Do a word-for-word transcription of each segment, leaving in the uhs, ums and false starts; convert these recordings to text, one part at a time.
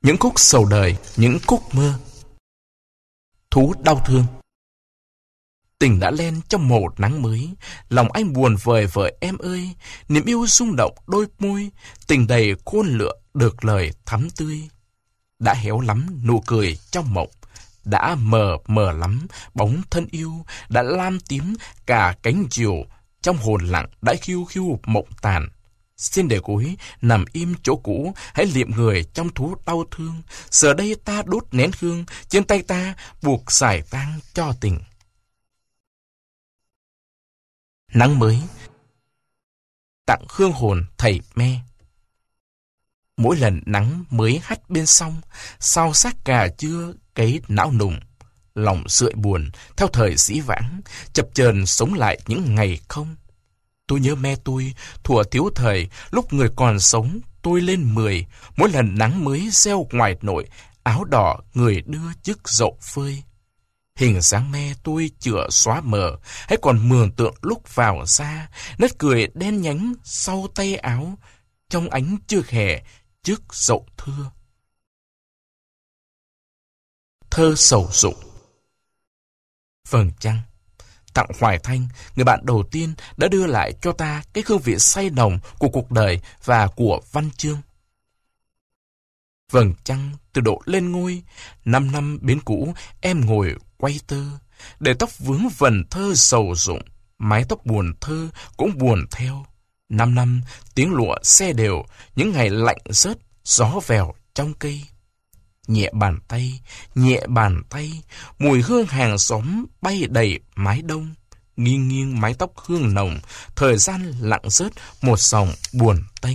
Những khúc sầu đời, những khúc mơ. Thú đau thương. Tình đã lên trong một nắng mới, lòng anh buồn vời vợi em ơi, niềm yêu rung động đôi môi, tình đầy khôn lựa được lời thắm tươi. Đã héo lắm nụ cười trong mộng, đã mờ mờ lắm bóng thân yêu, đã lam tím cả cánh diều, trong hồn lặng đã khiêu khiêu mộng tàn. Xin để gối nằm im chỗ cũ, hãy liệm người trong thú đau thương. Giờ đây ta đốt nén hương, trên tay ta buộc giải tang cho tình. Nắng mới. Tặng hương hồn thầy me. Mỗi lần nắng mới hắt bên sông, sao sắc cà chưa cấy não nùng. Lòng sượi buồn theo thời dĩ vãng, chập chờn sống lại những ngày không. Tôi nhớ me tôi, thuở thiếu thời, lúc người còn sống, tôi lên mười. Mỗi lần nắng mới reo ngoài nội, áo đỏ người đưa chiếc dậu phơi. Hình dáng me tôi chữa xóa mờ, hãy còn mường tượng lúc vào ra, nét cười đen nhánh sau tay áo, trong ánh trưa hè trước dậu thưa. Thơ sầu rụng. Vầng trăng. Tặng Hoài Thanh, người bạn đầu tiên đã đưa lại cho ta cái hương vị say nồng của cuộc đời và của văn chương. Vầng trăng từ độ lên ngôi, năm năm bến cũ em ngồi quay tơ, để tóc vướng vần thơ sầu rụng, mái tóc buồn thơ cũng buồn theo. Năm năm tiếng lụa xe đều, những ngày lạnh rớt, gió vèo trong cây. Nhẹ bàn tay, nhẹ bàn tay, mùi hương hàng xóm bay đầy mái đông. Nghiêng nghiêng mái tóc hương nồng, thời gian lặng rớt một dòng buồn tênh.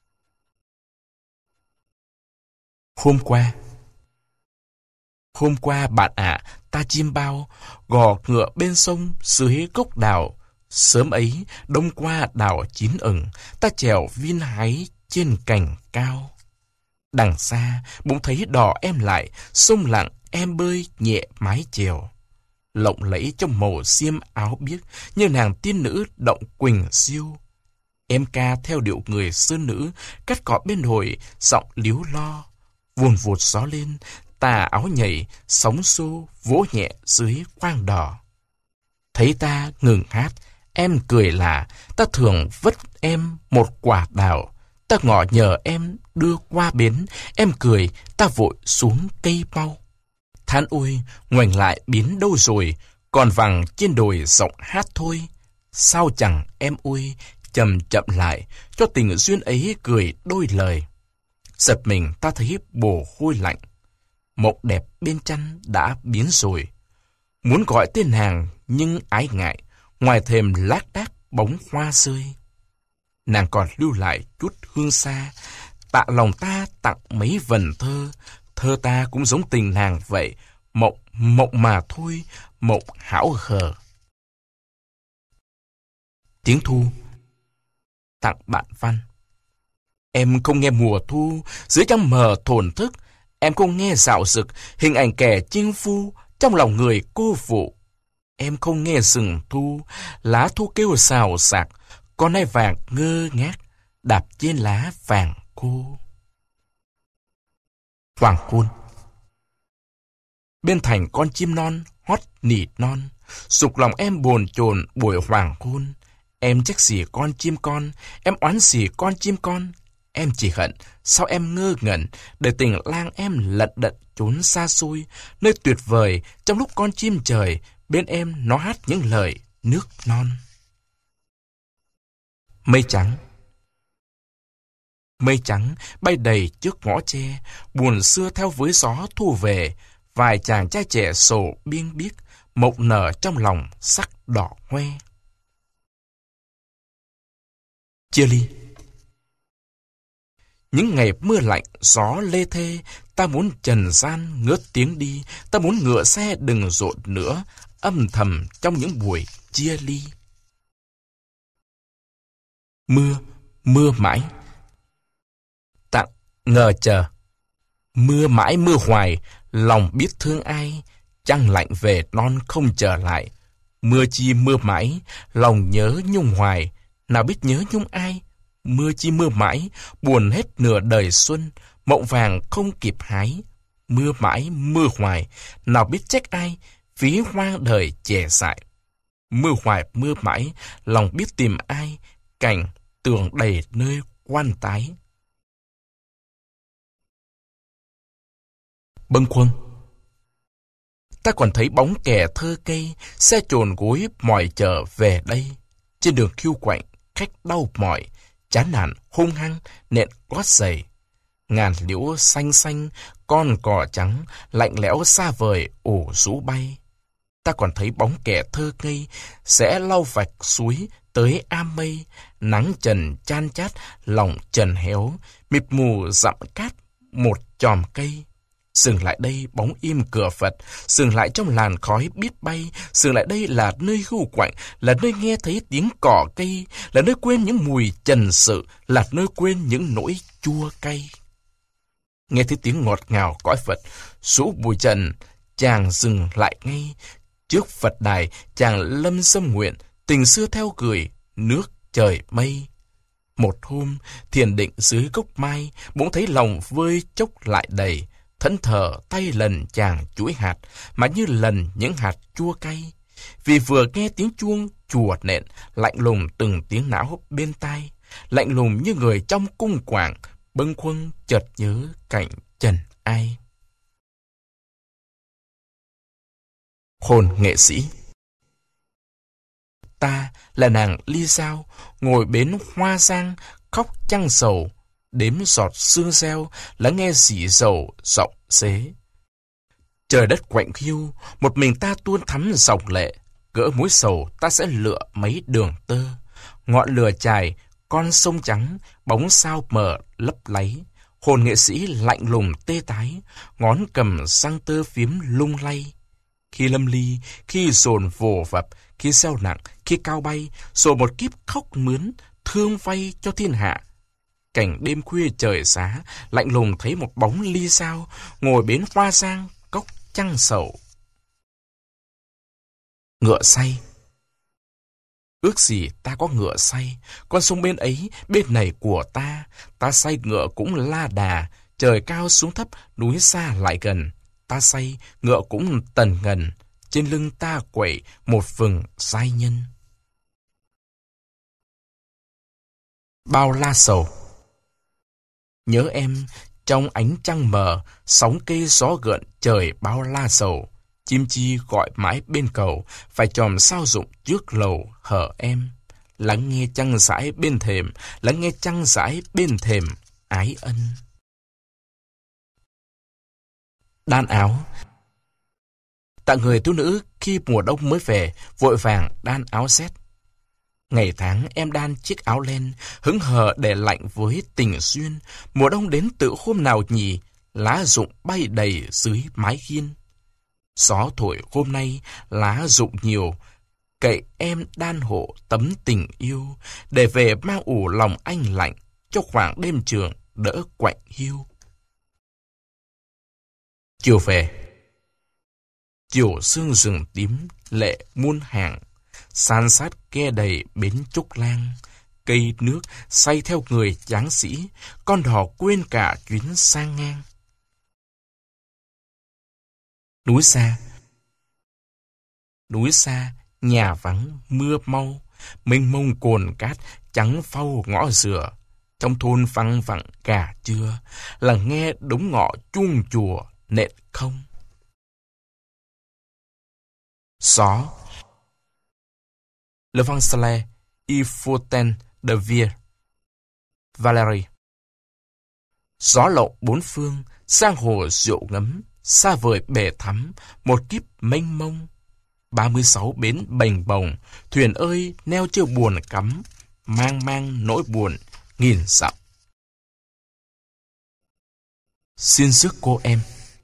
Hôm qua. Hôm qua bạn ạ, à, ta chim bao, gò ngựa bên sông dưới gốc đào. Sớm ấy, đông qua đào chín ửng, ta trèo viên hái trên cành cao. Đằng xa, bỗng thấy đò em lại, sông lặng em bơi nhẹ mái chèo. Lộng lẫy trong màu xiêm áo biếc, như nàng tiên nữ động quỳnh siêu. Em ca theo điệu người sơn nữ, cắt cỏ bên hồi, giọng líu lo. Vùn vụt gió lên, tà áo nhảy, sóng xô vỗ nhẹ dưới khoang đò. Thấy ta ngừng hát, em cười là, ta thường vất em một quả đào. Ta ngỏ nhờ em đưa qua bến, em cười, ta vội xuống cây mau. Than ôi, ngoảnh lại biến đâu rồi, còn vằng trên đồi giọng hát thôi. Sao chẳng em ôi, chậm chậm lại, cho tình duyên ấy cười đôi lời. Giật mình ta thấy bồ hôi lạnh, mộng đẹp bên chăn đã biến rồi. Muốn gọi tên nàng nhưng ái ngại, ngoài thềm lác đác bóng hoa rơi. Nàng còn lưu lại chút hương xa, tạ lòng ta tặng mấy vần thơ. Thơ ta cũng giống tình nàng vậy, mộng, mộng mà thôi, mộng hão hờ. Tiếng thu. Tặng bạn Văn. Em không nghe mùa thu, dưới trăng mờ thổn thức. Em không nghe dạo dực, hình ảnh kẻ chinh phu, trong lòng người cô phụ. Em không nghe rừng thu, lá thu kêu xào xạc, con nai vàng ngơ ngác, đạp trên lá vàng khô. Hoàng hôn. Bên thành con chim non hót nỉ non, sục lòng em bồn chồn buổi hoàng hôn. Em trách gì con chim con, em oán gì con chim con. Em chỉ hận sao em ngơ ngẩn, để tình lang em lận đận trốn xa xôi, nơi tuyệt vời trong lúc con chim trời bên em nó hát những lời nước non. Mây trắng. Mây trắng bay đầy trước ngõ tre, buồn xưa theo với gió thu về. Vài chàng trai trẻ sầu biêng biếc, mộng nở trong lòng sắc đỏ hoe. Chia ly. Những ngày mưa lạnh, gió lê thê, ta muốn trần gian ngớt tiếng đi, ta muốn ngựa xe đừng rộn nữa, âm thầm trong những buổi chia ly. Mưa, mưa mãi. Tặng ngờ chờ. Mưa mãi mưa hoài, lòng biết thương ai, trăng lạnh về non không trở lại. Mưa chi mưa mãi, lòng nhớ nhung hoài, nào biết nhớ nhung ai. mưa chi mưa mãi, buồn hết nửa đời xuân, mộng vàng không kịp hái. Mưa mãi, mưa hoài, nào biết trách ai, phí hoang đời trẻ dại. Mưa hoài, mưa mãi, lòng biết tìm ai, cảnh tường đầy nơi quan tái. Bâng khuâng. Ta còn thấy bóng kẻ thơ cây, xe chồn gối mỏi chờ về đây. Trên đường khiêu quạnh, khách đau mỏi, chán nản hung hăng, nện gót giày. Ngàn liễu xanh xanh, con cỏ trắng, lạnh lẽo xa vời, ổ rú bay. Ta còn thấy bóng kẻ thơ ngây, sẽ lau vạch suối tới am mây, nắng trần chan chát, lòng trần héo, mịt mù dặm cát, một chòm cây. Dừng lại đây bóng im cửa Phật, dừng lại trong làn khói biết bay, dừng lại đây là nơi hưu quạnh, là nơi nghe thấy tiếng cỏ cây, là nơi quên những mùi trần sự, là nơi quên những nỗi chua cay. Nghe thấy tiếng ngọt ngào cõi Phật, rũ bụi trần, chàng dừng lại ngay. Trước Phật đài, chàng lâm xâm nguyện, tình xưa theo gửi, nước trời mây. Một hôm, thiền định dưới gốc mai, bỗng thấy lòng vơi chốc lại đầy, thẫn thờ tay lần chàng chuỗi hạt, mà như lần những hạt chua cay. Vì vừa nghe tiếng chuông chùa nện, lạnh lùng từng tiếng não bên tai, lạnh lùng như người trong cung quảng, bâng khuâng chợt nhớ cảnh trần ai. Hồn nghệ sĩ. Ta là nàng ly sao, ngồi bến hoa giang, khóc trăng sầu, đếm giọt sương reo, lắng nghe dỉ dầu giọng xế. Trời đất quạnh hiu, một mình ta tuôn thắm dòng lệ, gỡ mối sầu ta sẽ lựa mấy đường tơ. Ngọn lửa chài, con sông trắng, bóng sao mờ lấp láy. Hồn nghệ sĩ lạnh lùng tê tái, ngón cầm răng tơ phiếm lung lay. Khi lâm ly, khi dồn vồ vập, khi xeo nặng, khi cao bay, rồi một kiếp khóc mướn, thương vay cho thiên hạ. Cảnh đêm khuya trời giá, lạnh lùng thấy một bóng ly sao, ngồi bến hoa giang, cốc trăng sầu. Ngựa say. Ước gì ta có ngựa say, con sông bên ấy, bên này của ta. Ta say ngựa cũng la đà, trời cao xuống thấp, núi xa lại gần. Ta say, ngựa cũng tần ngần, trên lưng ta quẩy một vừng giai nhân. Bao la sầu. Nhớ em, trong ánh trăng mờ, sóng cây gió gợn trời bao la sầu. Chim chi gọi mãi bên cầu, phải chòm sao rụng trước lầu hở em. Lắng nghe trăng rãi bên thềm, lắng nghe trăng rãi bên thềm, ái ân. Đan áo. Tặng người thiếu nữ khi mùa đông mới về, vội vàng đan áo rét. Ngày tháng em đan chiếc áo len, hững hờ để lạnh với tình duyên. Mùa đông đến tự hôm nào nhỉ, lá rụng bay đầy dưới mái hiên. Gió thổi hôm nay, lá rụng nhiều, cậy em đan hộ tấm tình yêu, để về mang ủ lòng anh lạnh, cho khoảng đêm trường đỡ quạnh hiu. Chiều về. Chiều sương rừng tím, lệ muôn hàng, san sát ghe đầy bến trúc lang. Cây nước say theo người tráng sĩ, con đò quên cả chuyến sang ngang. Núi xa. Núi xa, nhà vắng, mưa mau, mênh mông cồn cát, trắng phau ngõ dừa. Trong thôn văng vẳng gà trưa, là nghe đống ngọ chuông chùa nện không. Gió. Le Vancelet, Il Fontaine de Ville, Valéry. Gió lộng bốn phương, giang hồ rượu ngấm, xa vời bể thắm, một kiếp mênh mông. Ba mươi sáu bến bềnh bồng, thuyền ơi neo chưa buồn cắm, mang mang nỗi buồn nghìn dặm. Xin sức cô em.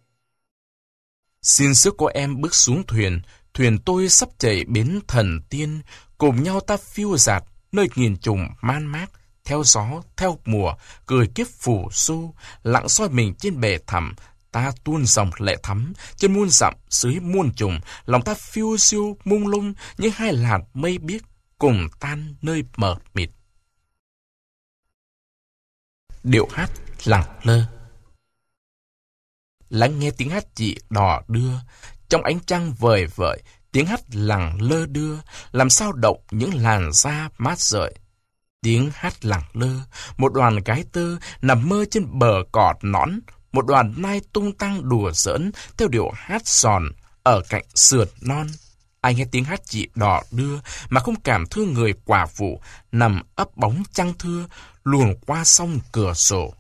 Xin sức cô em bước xuống thuyền, thuyền tôi sắp chảy bến thần tiên, cùng nhau ta phiêu dạt nơi nghìn trùng man mác, theo gió, theo mùa, cười kiếp phủ xu, lặng soi mình trên bể thẳm, ta tuôn dòng lệ thắm, trên muôn dặm dưới muôn trùng, lòng ta phiêu siêu mông lung như hai làn mây biếc, cùng tan nơi mờ mịt. điệu hát lẳng lơ. Lắng nghe tiếng hát chị đò đưa, trong ánh trăng vời vợi, tiếng hát lẳng lơ đưa, làm sao động những làn da mát rượi. Tiếng hát lẳng lơ, một đoàn gái tơ nằm mơ trên bờ cỏ nõn, một đoàn nai tung tăng đùa giỡn theo điệu hát giòn ở cạnh sườn non. Ai nghe tiếng hát chị đò đưa mà không cảm thương người quả phụ nằm ấp bóng trăng thưa luồn qua sông cửa sổ.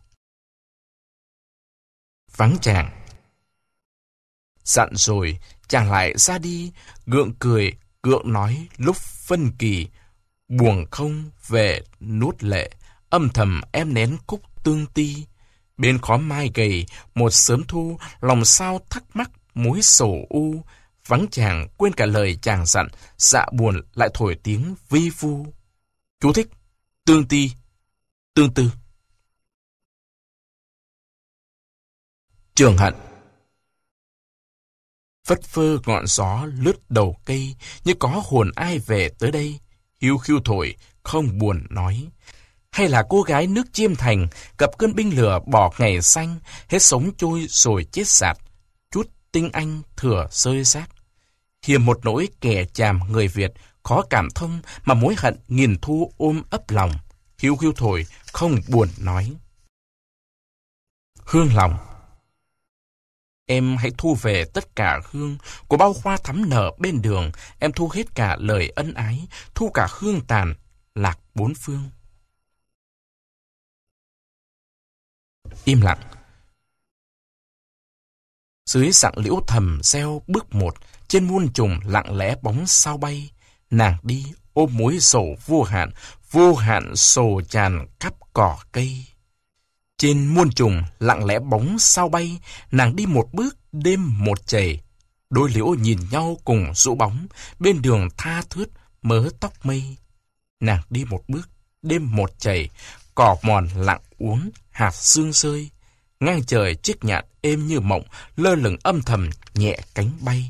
Vắng chàng. Dặn rồi, chàng lại ra đi, gượng cười, gượng nói lúc phân kỳ. Buồn không về nuốt lệ, âm thầm em nén khúc tương ti. Bên khóm mai gầy, một sớm thu, lòng sao thắc mắc mối sầu u. Vắng chàng quên cả lời chàng dặn, dạ buồn lại thổi tiếng vi vu. Chú thích: tương ti, tương tư. Trường hận. Phất phơ ngọn gió lướt đầu cây, như có hồn ai về tới đây. Hiu khiu thổi, không buồn nói. Hay là cô gái nước Chiêm Thành, gặp cơn binh lửa bỏ ngày xanh, hết sống trôi rồi chết sạt, chút tinh anh thừa rơi rác. Hiềm một nỗi kẻ chàm người Việt, khó cảm thông mà mối hận nghìn thu ôm ấp lòng. Hiu khiu thổi, không buồn nói. Hương lòng. Em hãy thu về tất cả hương của bao hoa thắm nở bên đường. Em thu hết cả lời ân ái, thu cả hương tàn, lạc bốn phương. Im lặng. Dưới sặng liễu thầm reo bước một, trên muôn trùng lặng lẽ bóng sao bay. Nàng đi ôm mối sầu vô hạn, vô hạn sầu tràn khắp cỏ cây. Trên muôn trùng lặng lẽ bóng sao bay, nàng đi một bước đêm một chày. Đôi liễu nhìn nhau cùng rũ bóng, bên đường tha thướt mớ tóc mây. Nàng đi một bước đêm một chày, cỏ mòn lặng uống hạt sương rơi. Ngang trời chiếc nhạn êm như mộng, lơ lửng âm thầm nhẹ cánh bay.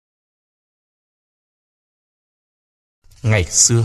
Ngày xưa.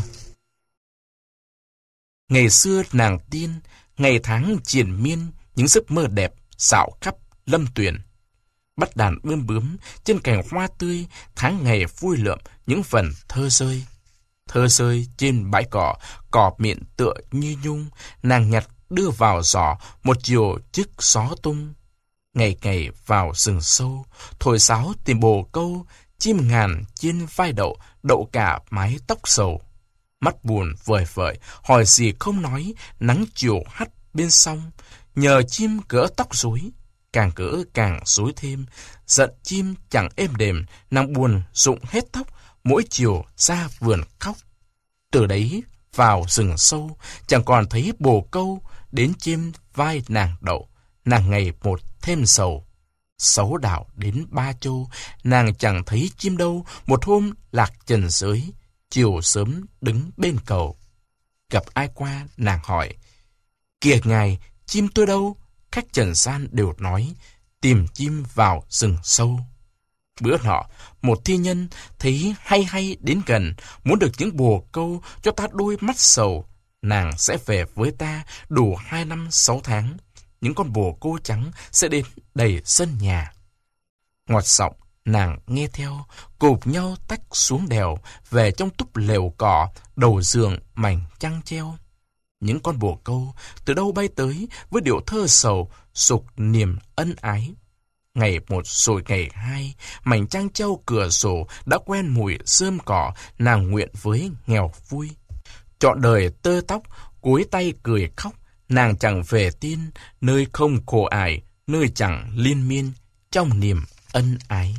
Ngày xưa nàng tiên, ngày tháng triền miên, những giấc mơ đẹp xạo khắp lâm tuyển. Bắt đàn bướm bướm trên cành hoa tươi, tháng ngày vui lượm những phần thơ rơi. Thơ rơi trên bãi cỏ, cỏ miệng tựa như nhung, nàng nhặt đưa vào giỏ một chiều chiếc gió tung. Ngày ngày vào rừng sâu, thổi sáo tìm bồ câu, chim ngàn trên vai đậu, đậu cả mái tóc sầu. Mắt buồn vời vợi, hỏi gì không nói, nắng chiều hắt bên sông, nhờ chim gỡ tóc rối, càng gỡ càng rối thêm, giận chim chẳng êm đềm, nàng buồn rụng hết tóc, mỗi chiều ra vườn khóc. Từ đấy vào rừng sâu, chẳng còn thấy bồ câu, đến chim vai nàng đậu, nàng ngày một thêm sầu. Sáu đảo đến ba châu, nàng chẳng thấy chim đâu, một hôm lạc trần giới, chiều sớm đứng bên cầu. Gặp ai qua, nàng hỏi, kìa ngài, chim tôi đâu? Khách trần gian đều nói, tìm chim vào rừng sâu. Bữa nọ, một thi nhân thấy hay hay đến gần, muốn được những bồ câu cho ta đôi mắt sầu. Nàng sẽ về với ta đủ hai năm sáu tháng. Những con bồ câu trắng sẽ đến đầy sân nhà. Ngọt giọng, nàng nghe theo, cụp nhau tách xuống đèo, về trong túp lều cỏ, đầu giường mảnh trăng treo. Những con bồ câu từ đâu bay tới với điệu thơ sầu, sục niềm ân ái. Ngày một rồi ngày hai, mảnh trăng treo cửa sổ đã quen mùi rơm cỏ, nàng nguyện với nghèo vui. Trọn đời tơ tóc, cúi tay cười khóc, nàng chẳng về tiên, nơi không khổ ải, nơi chẳng liên miên, trong niềm ân ái.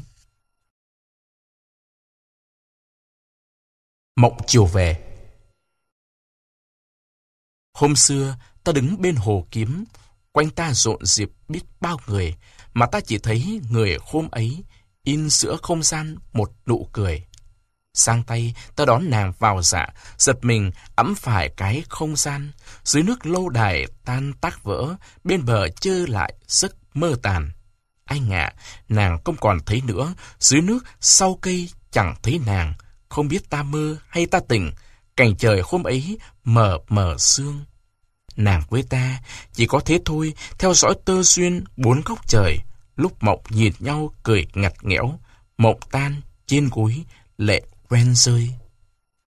Mộng chiều về. Hôm xưa, ta đứng bên hồ kiếm, quanh ta rộn rịp biết bao người, mà ta chỉ thấy người hôm ấy, in giữa không gian một nụ cười. Sang tay, ta đón nàng vào dạ, giật mình ẵm phải cái không gian. Dưới nước lâu đài tan tác vỡ, bên bờ chơ lại giấc mơ tàn. Anh ạ, nàng không còn thấy nữa, dưới nước sau cây chẳng thấy nàng. Không biết ta mơ hay ta tỉnh, cảnh trời hôm ấy mờ mờ sương. nàng với ta, chỉ có thế thôi, theo dõi tơ duyên bốn góc trời, lúc mộng nhìn nhau cười ngặt nghẽo, mộng tan trên gối, lệ quen rơi.